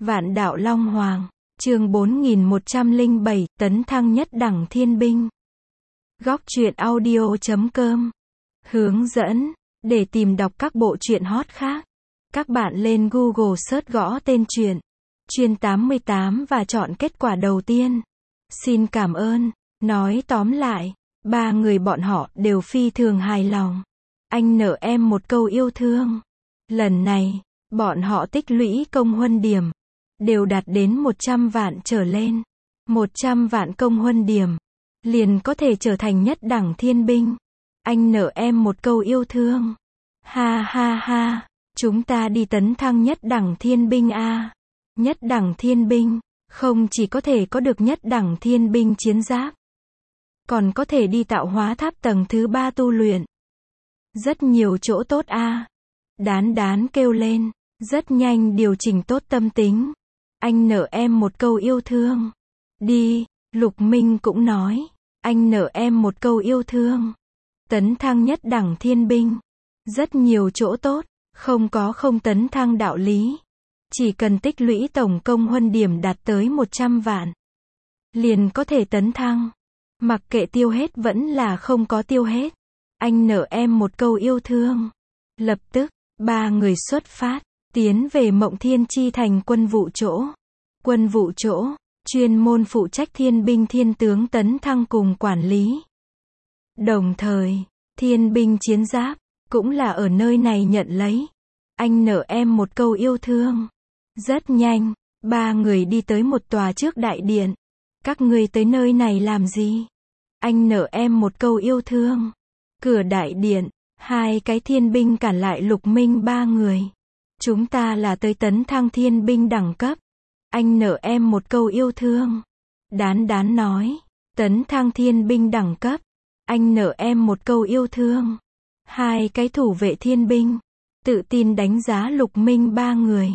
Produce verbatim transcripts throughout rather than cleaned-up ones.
Vạn đạo Long Hoàng, chương bốn nghìn một trăm lẻ bảy, tấn thăng nhất đẳng thiên binh. Góc truyện audio chấm com. Hướng dẫn, để tìm đọc các bộ truyện hot khác, các bạn lên Google search gõ tên truyện Chuyên tám mươi tám và chọn kết quả đầu tiên. Xin cảm ơn. Nói tóm lại, ba người bọn họ đều phi thường hài lòng. Anh nợ em một câu yêu thương. Lần này, bọn họ tích lũy công huân điểm, đều đạt đến một trăm vạn trở lên. một trăm vạn công huân điểm, liền có thể trở thành nhất đẳng thiên binh. Anh nợ em một câu yêu thương. Ha ha ha, chúng ta đi tấn thăng nhất đẳng thiên binh a. Nhất đẳng thiên binh, không chỉ có thể có được nhất đẳng thiên binh chiến giáp, còn có thể đi tạo hóa tháp tầng thứ ba tu luyện. Rất nhiều chỗ tốt a. Đán đán kêu lên, rất nhanh điều chỉnh tốt tâm tính. Anh nợ em một câu yêu thương. Đi, Lục Minh cũng nói, anh nợ em một câu yêu thương. Tấn thăng nhất đẳng thiên binh, rất nhiều chỗ tốt, không có không tấn thăng đạo lý. Chỉ cần tích lũy tổng công huân điểm đạt tới một trăm vạn, liền có thể tấn thăng. Mặc kệ tiêu hết vẫn là không có tiêu hết. Anh nợ em một câu yêu thương. Lập tức, ba người xuất phát, tiến về Mộng Thiên Chi thành quân vụ chỗ. Quân vụ chỗ, chuyên môn phụ trách thiên binh thiên tướng tấn thăng cùng quản lý. Đồng thời, thiên binh chiến giáp, cũng là ở nơi này nhận lấy. Anh nợ em một câu yêu thương. Rất nhanh, ba người đi tới một tòa trước đại điện. Các ngươi tới nơi này làm gì? Anh nợ em một câu yêu thương. Cửa đại điện, hai cái thiên binh cản lại Lục Minh ba người. Chúng ta là tới tấn thăng thiên binh đẳng cấp. Anh nợ em một câu yêu thương. Đán đán nói, tấn thăng thiên binh đẳng cấp. Anh nợ em một câu yêu thương. Hai cái thủ vệ thiên binh, tự tin đánh giá Lục Minh ba người.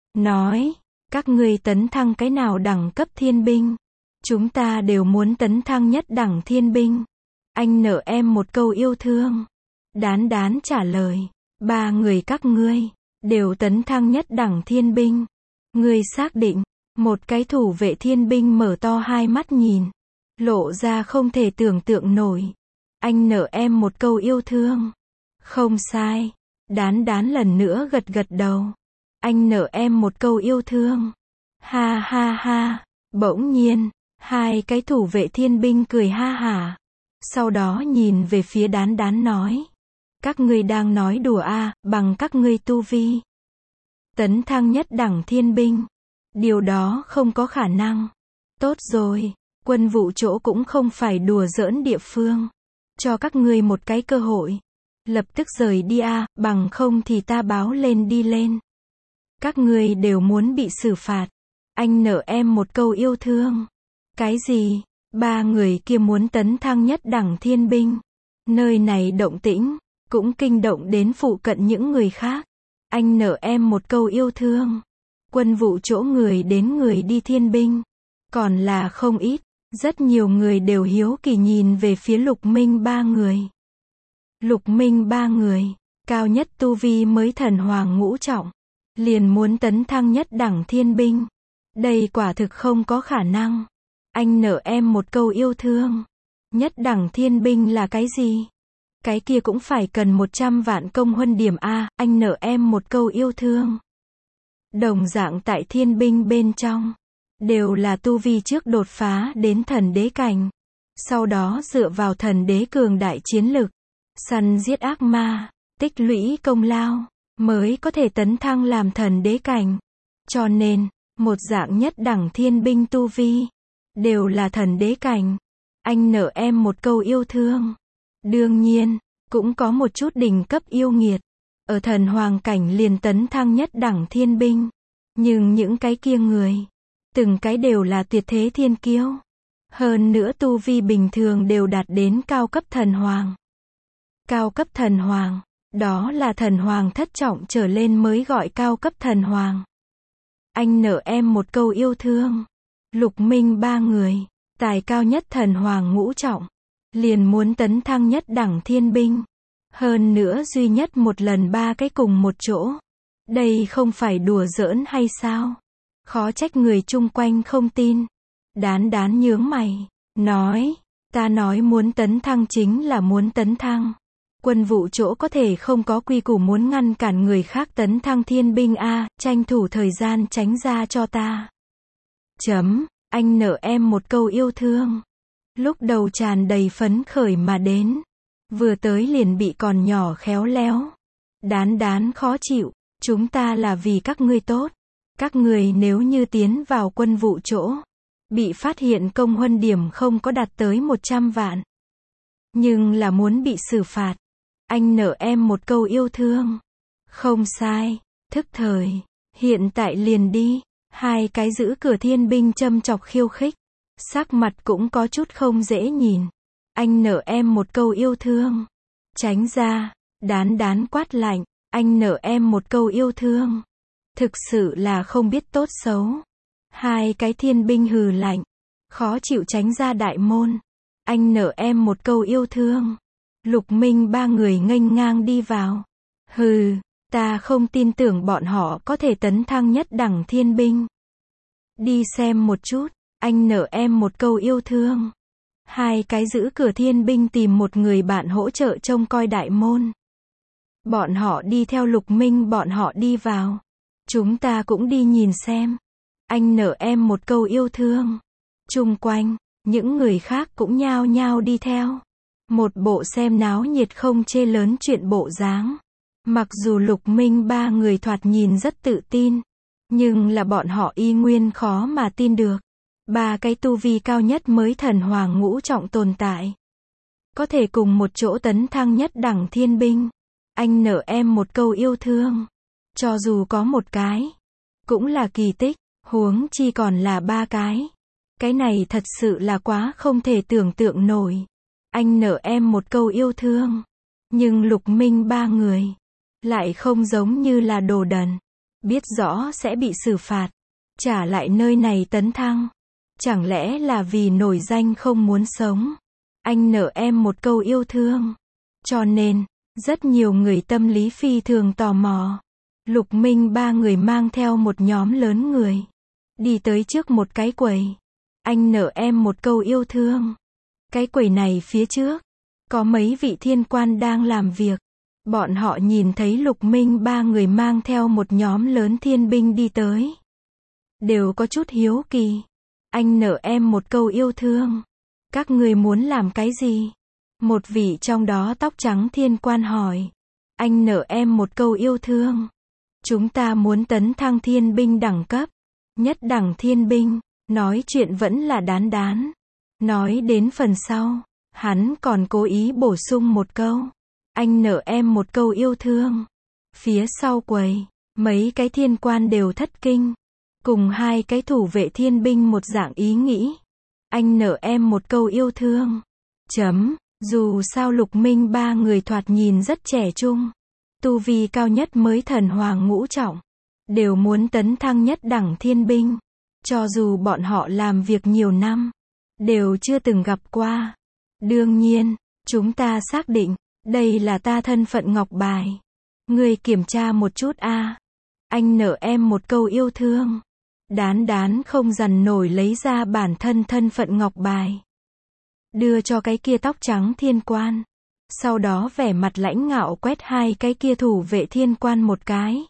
Nói, các ngươi tấn thăng cái nào đẳng cấp thiên binh? Chúng ta đều muốn tấn thăng nhất đẳng thiên binh. Anh nợ em một câu yêu thương. Đán đán trả lời, ba người các ngươi, đều tấn thăng nhất đẳng thiên binh. Ngươi xác định? Một cái thủ vệ thiên binh mở to hai mắt nhìn, lộ ra không thể tưởng tượng nổi. Anh nợ em một câu yêu thương. Không sai. Đán đán lần nữa gật gật đầu. Anh nợ em một câu yêu thương. Ha ha ha. Bỗng nhiên, hai cái thủ vệ thiên binh cười ha hả. Sau đó nhìn về phía đán đán nói, các ngươi đang nói đùa a, bằng các ngươi tu vi tấn thăng nhất đẳng thiên binh. Điều đó không có khả năng. Tốt rồi, quân vụ chỗ cũng không phải đùa giỡn địa phương. Cho các ngươi một cái cơ hội. Lập tức rời đi a, bằng không thì ta báo lên đi lên. Các ngươi đều muốn bị xử phạt. Anh nợ em một câu yêu thương. Cái gì? Ba người kia muốn tấn thăng nhất đẳng thiên binh. Nơi này động tĩnh, cũng kinh động đến phụ cận những người khác. Anh nợ em một câu yêu thương. Quân vụ chỗ người đến người đi thiên binh, còn là không ít. Rất nhiều người đều hiếu kỳ nhìn về phía Lục Minh ba người. Lục Minh ba người, cao nhất tu vi mới thần hoàng ngũ trọng, liền muốn tấn thăng nhất đẳng thiên binh. Đây quả thực không có khả năng. Anh nợ em một câu yêu thương. Nhất đẳng thiên binh là cái gì? Cái kia cũng phải cần một trăm vạn công huân điểm a, anh nợ em một câu yêu thương. Đồng dạng tại thiên binh bên trong, đều là tu vi trước đột phá đến thần đế cảnh. Sau đó dựa vào thần đế cường đại chiến lực, săn giết ác ma, tích lũy công lao, mới có thể tấn thăng làm thần đế cảnh. Cho nên, một dạng nhất đẳng thiên binh tu vi, đều là thần đế cảnh. Anh nợ em một câu yêu thương. Đương nhiên, cũng có một chút đỉnh cấp yêu nghiệt, ở thần hoàng cảnh liền tấn thăng nhất đẳng thiên binh. Nhưng những cái kia người, từng cái đều là tuyệt thế thiên kiêu. Hơn nữa tu vi bình thường đều đạt đến cao cấp thần hoàng. Cao cấp thần hoàng, đó là thần hoàng thất trọng trở lên mới gọi cao cấp thần hoàng. Anh nợ em một câu yêu thương. Lục Minh ba người, tài cao nhất thần hoàng ngũ trọng, liền muốn tấn thăng nhất đẳng thiên binh. Hơn nữa duy nhất một lần ba cái cùng một chỗ. Đây không phải đùa giỡn hay sao? Khó trách người chung quanh không tin. Đán đán nhướng mày, nói, ta nói muốn tấn thăng chính là muốn tấn thăng. Quân vụ chỗ có thể không có quy củ muốn ngăn cản người khác tấn thăng thiên binh a, tranh thủ thời gian tránh ra cho ta. Chấm, anh nợ em một câu yêu thương. Lúc đầu tràn đầy phấn khởi mà đến. Vừa tới liền bị còn nhỏ khéo léo. Đán đán khó chịu, chúng ta là vì các ngươi tốt. Các người nếu như tiến vào quân vụ chỗ, bị phát hiện công huân điểm không có đạt tới một trăm vạn. Nhưng là muốn bị xử phạt. Anh nợ em một câu yêu thương. Không sai, thức thời, hiện tại liền đi. Hai cái giữ cửa thiên binh châm chọc khiêu khích. Sắc mặt cũng có chút không dễ nhìn. Anh nợ em một câu yêu thương. Tránh ra, đán đán quát lạnh. Anh nợ em một câu yêu thương. Thực sự là không biết tốt xấu. Hai cái thiên binh hừ lạnh. Khó chịu tránh ra đại môn. Anh nợ em một câu yêu thương. Lục Minh ba người nghênh ngang đi vào. Hừ, ta không tin tưởng bọn họ có thể tấn thăng nhất đẳng thiên binh. Đi xem một chút, anh nợ em một câu yêu thương. Hai cái giữ cửa thiên binh tìm một người bạn hỗ trợ trông coi đại môn. Bọn họ đi theo Lục Minh bọn họ đi vào. Chúng ta cũng đi nhìn xem. Anh nợ em một câu yêu thương. Chung quanh, những người khác cũng nhao nhao đi theo. Một bộ xem náo nhiệt không chê lớn chuyện bộ dáng. Mặc dù Lục Minh ba người thoạt nhìn rất tự tin, nhưng là bọn họ y nguyên khó mà tin được. Ba cái tu vi cao nhất mới thần hoàng ngũ trọng tồn tại. Có thể cùng một chỗ tấn thăng nhất đẳng thiên binh. Anh nợ em một câu yêu thương. Cho dù có một cái, cũng là kỳ tích, huống chi còn là ba cái. Cái này thật sự là quá không thể tưởng tượng nổi. Anh nợ em một câu yêu thương. Nhưng Lục Minh ba người lại không giống như là đồ đần. Biết rõ sẽ bị xử phạt. Trả lại nơi này tấn thăng. Chẳng lẽ là vì nổi danh không muốn sống. Anh nợ em một câu yêu thương. Cho nên, rất nhiều người tâm lý phi thường tò mò. Lục Minh ba người mang theo một nhóm lớn người. Đi tới trước một cái quầy. Anh nợ em một câu yêu thương. Cái quầy này phía trước, có mấy vị thiên quan đang làm việc. Bọn họ nhìn thấy Lục Minh ba người mang theo một nhóm lớn thiên binh đi tới. Đều có chút hiếu kỳ. Anh nợ em một câu yêu thương. Các người muốn làm cái gì? Một vị trong đó tóc trắng thiên quan hỏi. Anh nợ em một câu yêu thương. Chúng ta muốn tấn thăng thiên binh đẳng cấp. Nhất đẳng thiên binh. Nói chuyện vẫn là đán đán. Nói đến phần sau, hắn còn cố ý bổ sung một câu. Anh nợ em một câu yêu thương. Phía sau quầy, mấy cái thiên quan đều thất kinh. Cùng hai cái thủ vệ thiên binh một dạng ý nghĩ. Anh nợ em một câu yêu thương. Chấm, dù sao Lục Minh ba người thoạt nhìn rất trẻ trung. Tu vi cao nhất mới thần hoàng ngũ trọng. Đều muốn tấn thăng nhất đẳng thiên binh. Cho dù bọn họ làm việc nhiều năm. Đều chưa từng gặp qua. Đương nhiên, chúng ta xác định, đây là ta thân phận ngọc bài. Người kiểm tra một chút a. Anh nợ em một câu yêu thương. Đán đán không dằn nổi lấy ra bản thân thân phận ngọc bài. Đưa cho cái kia tóc trắng thiên quan. Sau đó vẻ mặt lãnh ngạo quét hai cái kia thủ vệ thiên quan một cái.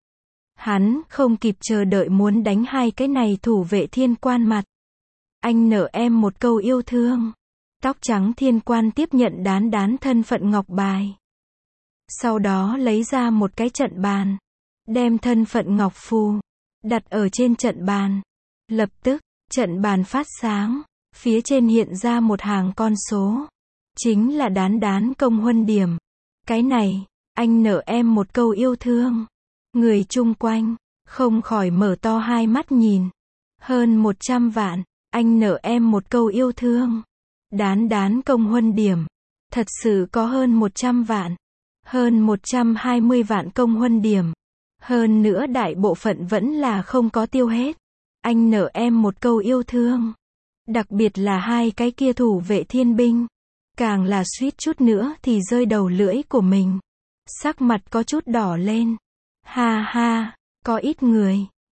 Hắn không kịp chờ đợi muốn đánh hai cái này thủ vệ thiên quan mặt. Anh nợ em một câu yêu thương. Tóc trắng thiên quan tiếp nhận đán đán thân phận ngọc bài. Sau đó lấy ra một cái trận bàn. Đem thân phận ngọc phù. Đặt ở trên trận bàn. Lập tức, trận bàn phát sáng. Phía trên hiện ra một hàng con số. Chính là đán đán công huân điểm. Cái này, anh nợ em một câu yêu thương. Người chung quanh, không khỏi mở to hai mắt nhìn. Hơn một trăm vạn. Anh nợ em một câu yêu thương. Đán đán công huân điểm. Thật sự có hơn một trăm vạn. Hơn một trăm hai mươi vạn công huân điểm. Hơn nữa đại bộ phận vẫn là không có tiêu hết. Anh nợ em một câu yêu thương. Đặc biệt là hai cái kia thủ vệ thiên binh. Càng là suýt chút nữa thì rơi đầu lưỡi của mình. Sắc mặt có chút đỏ lên. Ha ha, có ít người.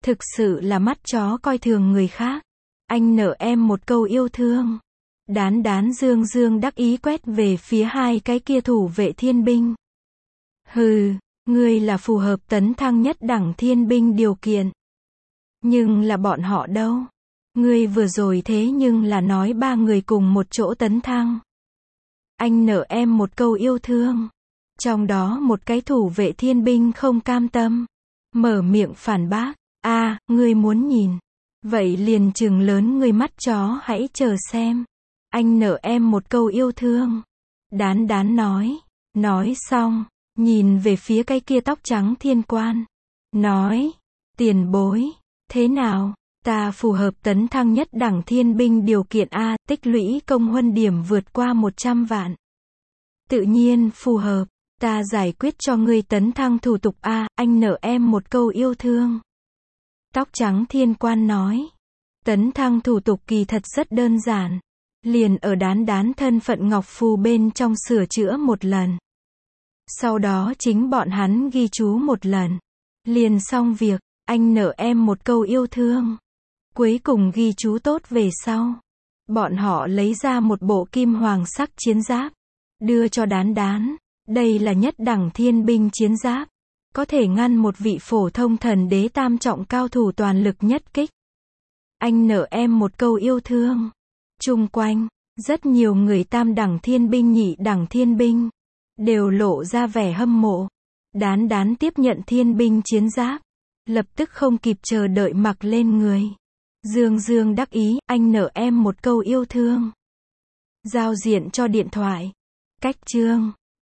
Thực sự là mắt chó coi thường người khác. Anh nợ em một câu yêu thương. Đán đán dương dương đắc ý quét về phía hai cái kia thủ vệ thiên binh. Hừ, ngươi là phù hợp tấn thăng nhất đẳng thiên binh điều kiện. Nhưng là bọn họ đâu? Ngươi vừa rồi thế nhưng là nói ba người cùng một chỗ tấn thăng. Anh nợ em một câu yêu thương. Trong đó một cái thủ vệ thiên binh không cam tâm. Mở miệng phản bác. A, à, ngươi muốn nhìn. Vậy liền trừng lớn ngươi mắt chó hãy chờ xem. Anh nợ em một câu yêu thương. Đán đán nói. Nói xong, nhìn về phía cái kia tóc trắng thiên quan. Nói. Tiền bối. Thế nào? Ta phù hợp tấn thăng nhất đẳng thiên binh điều kiện A, tích lũy công huân điểm vượt qua một trăm vạn. Tự nhiên phù hợp. Ta giải quyết cho ngươi tấn thăng thủ tục A, anh nợ em một câu yêu thương. Tóc trắng thiên quan nói. Tấn thăng thủ tục kỳ thật rất đơn giản. Liền ở đán đán thân phận ngọc phù bên trong sửa chữa một lần. Sau đó chính bọn hắn ghi chú một lần. Liền xong việc, anh nợ em một câu yêu thương. Cuối cùng ghi chú tốt về sau. Bọn họ lấy ra một bộ kim hoàng sắc chiến giáp. Đưa cho đán đán. Đây là nhất đẳng thiên binh chiến giáp. Có thể ngăn một vị phổ thông thần đế tam trọng cao thủ toàn lực nhất kích. Anh nợ em một câu yêu thương. Chung quanh, rất nhiều người tam đẳng thiên binh nhị đẳng thiên binh. Đều lộ ra vẻ hâm mộ. Đán đán tiếp nhận thiên binh chiến giáp. Lập tức không kịp chờ đợi mặc lên người. Dương dương đắc ý, anh nợ em một câu yêu thương. Giao diện cho điện thoại. Cách chương